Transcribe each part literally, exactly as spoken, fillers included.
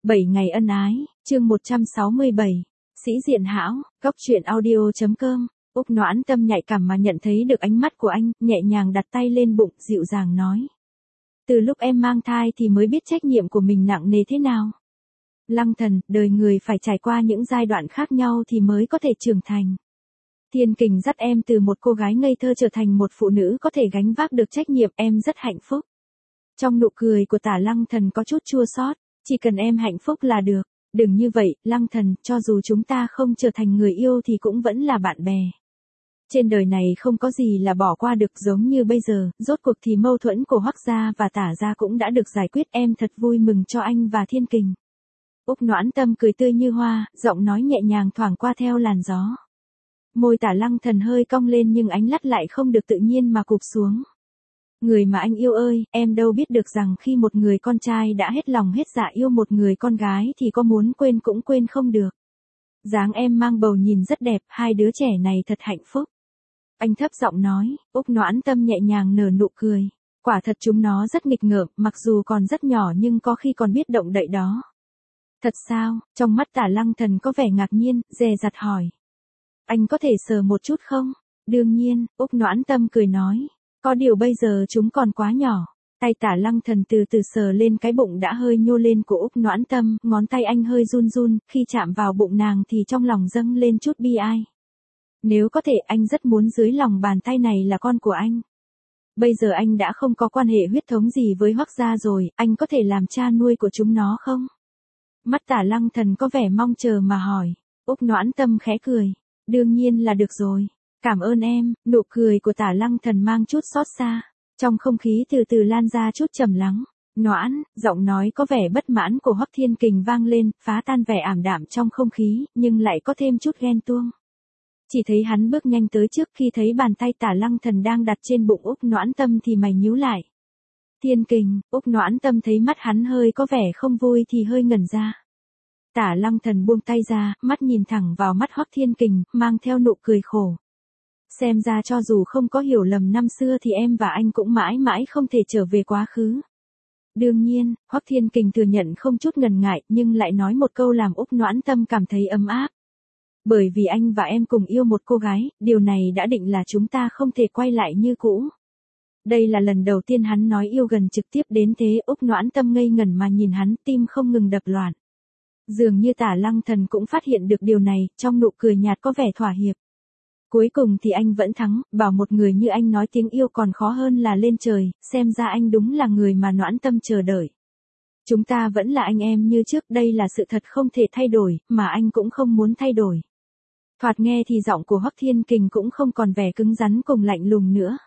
bảy ngày ân ái, chương một trăm sáu mươi bảy. Sĩ diện hão, góc truyện audio.com. Úc Noãn Tâm nhạy cảm mà nhận thấy được ánh mắt của anh, nhẹ nhàng đặt tay lên bụng, dịu dàng nói. Từ lúc em mang thai thì mới biết trách nhiệm của mình nặng nề thế nào. Lăng Thần, đời người phải trải qua những giai đoạn khác nhau thì mới có thể trưởng thành. Thiên Kình dắt em từ một cô gái ngây thơ trở thành một phụ nữ có thể gánh vác được trách nhiệm, em rất hạnh phúc. Trong nụ cười của Tả Lăng Thần có chút chua xót, chỉ cần em hạnh phúc là được. Đừng như vậy, Lăng Thần, cho dù chúng ta không trở thành người yêu thì cũng vẫn là bạn bè. Trên đời này không có gì là bỏ qua được, giống như bây giờ, rốt cuộc thì mâu thuẫn của Hoắc gia và Tả gia cũng đã được giải quyết, em thật vui mừng cho anh và Thiên Kình. Úc Noãn Tâm cười tươi như hoa, giọng nói nhẹ nhàng thoảng qua theo làn gió. Môi Tả Lăng Thần hơi cong lên nhưng ánh mắt lại không được tự nhiên mà cụp xuống. Người mà anh yêu ơi, em đâu biết được rằng khi một người con trai đã hết lòng hết dạ yêu một người con gái thì có muốn quên cũng quên không được. Dáng em mang bầu nhìn rất đẹp, hai đứa trẻ này thật hạnh phúc. Anh thấp giọng nói. Úc Noãn Tâm nhẹ nhàng nở nụ cười. Quả thật chúng nó rất nghịch ngợm, mặc dù còn rất nhỏ nhưng có khi còn biết động đậy đó. Thật sao? Trong mắt Tả Lăng Thần có vẻ ngạc nhiên, dè dặt hỏi. Anh có thể sờ một chút không? Đương nhiên, Úc Noãn Tâm cười nói. Có điều bây giờ chúng còn quá nhỏ. Tay Tả Lăng Thần từ từ sờ lên cái bụng đã hơi nhô lên của Úc Noãn Tâm, ngón tay anh hơi run run, khi chạm vào bụng nàng thì trong lòng dâng lên chút bi ai. Nếu có thể anh rất muốn dưới lòng bàn tay này là con của anh. Bây giờ anh đã không có quan hệ huyết thống gì với Hoắc gia rồi, anh có thể làm cha nuôi của chúng nó không? Mắt Tả Lăng Thần có vẻ mong chờ mà hỏi. Úc Noãn Tâm khẽ cười. Đương nhiên là được rồi. Cảm ơn em. Nụ cười của Tả Lăng Thần mang chút xót xa. Trong không khí từ từ lan ra chút trầm lắng. Noãn, giọng nói có vẻ bất mãn của Hoắc Thiên Kình vang lên, phá tan vẻ ảm đạm trong không khí, nhưng lại có thêm chút ghen tuông. Chỉ thấy hắn bước nhanh tới trước, khi thấy bàn tay Tả Lăng Thần đang đặt trên bụng Úc Noãn Tâm thì mày nhíu lại. Thiên Kình, Úc Noãn Tâm thấy mắt hắn hơi có vẻ không vui thì hơi ngẩn ra. Tả Lăng Thần buông tay ra, mắt nhìn thẳng vào mắt Hoắc Thiên Kình, mang theo nụ cười khổ. Xem ra cho dù không có hiểu lầm năm xưa thì em và anh cũng mãi mãi không thể trở về quá khứ. Đương nhiên, Hoắc Thiên Kình thừa nhận không chút ngần ngại nhưng lại nói một câu làm Úc Noãn Tâm cảm thấy ấm áp. Bởi vì anh và em cùng yêu một cô gái, điều này đã định là chúng ta không thể quay lại như cũ. Đây là lần đầu tiên hắn nói yêu gần trực tiếp đến thế. Úc Noãn Tâm ngây ngẩn mà nhìn hắn, tim không ngừng đập loạn. Dường như Tả Lăng Thần cũng phát hiện được điều này, trong nụ cười nhạt có vẻ thỏa hiệp. Cuối cùng thì anh vẫn thắng, bảo một người như anh nói tiếng yêu còn khó hơn là lên trời, xem ra anh đúng là người mà Noãn Tâm chờ đợi. Chúng ta vẫn là anh em như trước, đây là sự thật không thể thay đổi, mà anh cũng không muốn thay đổi. Thoạt nghe thì giọng của Hoắc Thiên Kình cũng không còn vẻ cứng rắn cùng lạnh lùng nữa.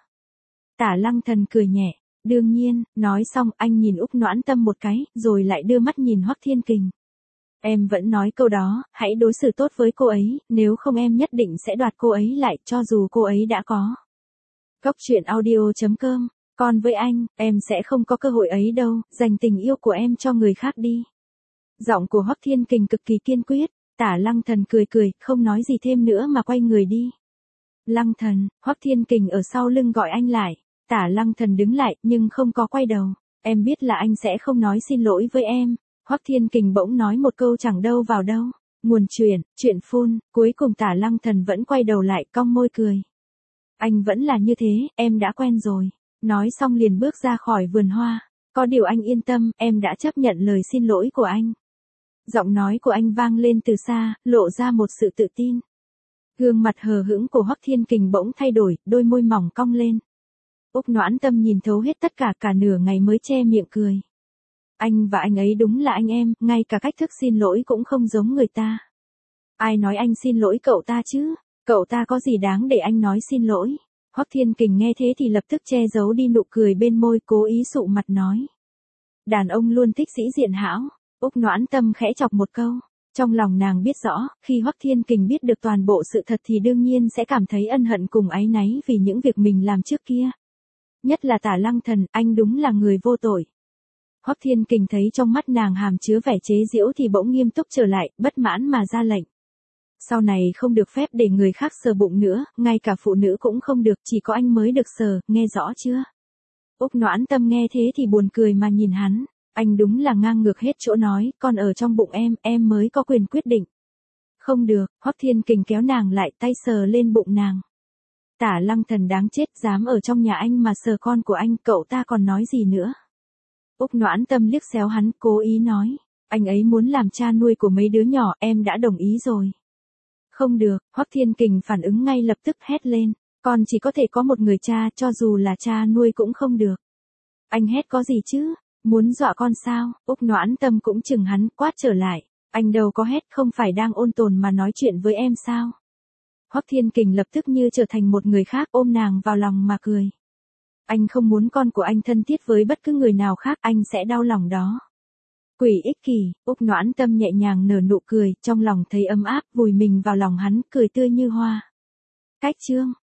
Tả Lăng Thần cười nhẹ. Đương nhiên, nói xong anh nhìn Úc Noãn Tâm một cái, rồi lại đưa mắt nhìn Hoắc Thiên Kình. Em vẫn nói câu đó, hãy đối xử tốt với cô ấy, nếu không em nhất định sẽ đoạt cô ấy lại, cho dù cô ấy đã có. Góc truyện audio.com. Còn với anh, em sẽ không có cơ hội ấy đâu, dành tình yêu của em cho người khác đi. Giọng của Hoắc Thiên Kình cực kỳ kiên quyết. Tả Lăng Thần cười cười, không nói gì thêm nữa mà quay người đi. Lăng Thần, Hoắc Thiên Kình ở sau lưng gọi anh lại. Tả Lăng Thần đứng lại, nhưng không có quay đầu. Em biết là anh sẽ không nói xin lỗi với em. Hoắc Thiên Kình bỗng nói một câu chẳng đâu vào đâu. Nguồn chuyện, chuyện phun, cuối cùng Tả Lăng Thần vẫn quay đầu lại, cong môi cười. Anh vẫn là như thế, em đã quen rồi. Nói xong liền bước ra khỏi vườn hoa. Có điều anh yên tâm, em đã chấp nhận lời xin lỗi của anh. Giọng nói của anh vang lên từ xa, lộ ra một sự tự tin. Gương mặt hờ hững của Hoắc Thiên Kình bỗng thay đổi, đôi môi mỏng cong lên. Úc Noãn Tâm nhìn thấu hết tất cả, cả nửa ngày mới che miệng cười. Anh và anh ấy đúng là anh em, ngay cả cách thức xin lỗi cũng không giống người ta. Ai nói anh xin lỗi cậu ta chứ? Cậu ta có gì đáng để anh nói xin lỗi? Hoắc Thiên Kình nghe thế thì lập tức che giấu đi nụ cười bên môi, cố ý sụ mặt nói. Đàn ông luôn thích sĩ diện hão. Úc Noãn Tâm khẽ chọc một câu. Trong lòng nàng biết rõ, khi Hoắc Thiên Kình biết được toàn bộ sự thật thì đương nhiên sẽ cảm thấy ân hận cùng áy náy vì những việc mình làm trước kia. Nhất là Tả Lăng Thần, anh đúng là người vô tội. Hoắc Thiên Kình thấy trong mắt nàng hàm chứa vẻ chế giễu thì bỗng nghiêm túc trở lại, bất mãn mà ra lệnh. Sau này không được phép để người khác sờ bụng nữa, ngay cả phụ nữ cũng không được, chỉ có anh mới được sờ, nghe rõ chưa? Úc Noãn Tâm nghe thế thì buồn cười mà nhìn hắn. Anh đúng là ngang ngược hết chỗ nói, con ở trong bụng em, em mới có quyền quyết định. Không được, Hoắc Thiên Kình kéo nàng lại, tay sờ lên bụng nàng. Tả Lăng Thần đáng chết, dám ở trong nhà anh mà sờ con của anh, cậu ta còn nói gì nữa. Úc Noãn Tâm liếc xéo hắn, cố ý nói, anh ấy muốn làm cha nuôi của mấy đứa nhỏ, em đã đồng ý rồi. Không được, Hoắc Thiên Kình phản ứng ngay lập tức hét lên, con chỉ có thể có một người cha, cho dù là cha nuôi cũng không được. Anh hét có gì chứ, muốn dọa con sao? Úc Noãn Tâm cũng chừng hắn, quát trở lại, anh đâu có hét, không phải đang ôn tồn mà nói chuyện với em sao? Hoắc Thiên Kình lập tức như trở thành một người khác, ôm nàng vào lòng mà cười. Anh không muốn con của anh thân thiết với bất cứ người nào khác, anh sẽ đau lòng đó. Quỷ ích kỷ, Úc Noãn Tâm nhẹ nhàng nở nụ cười, trong lòng thấy ấm áp, vùi mình vào lòng hắn, cười tươi như hoa. Cách chương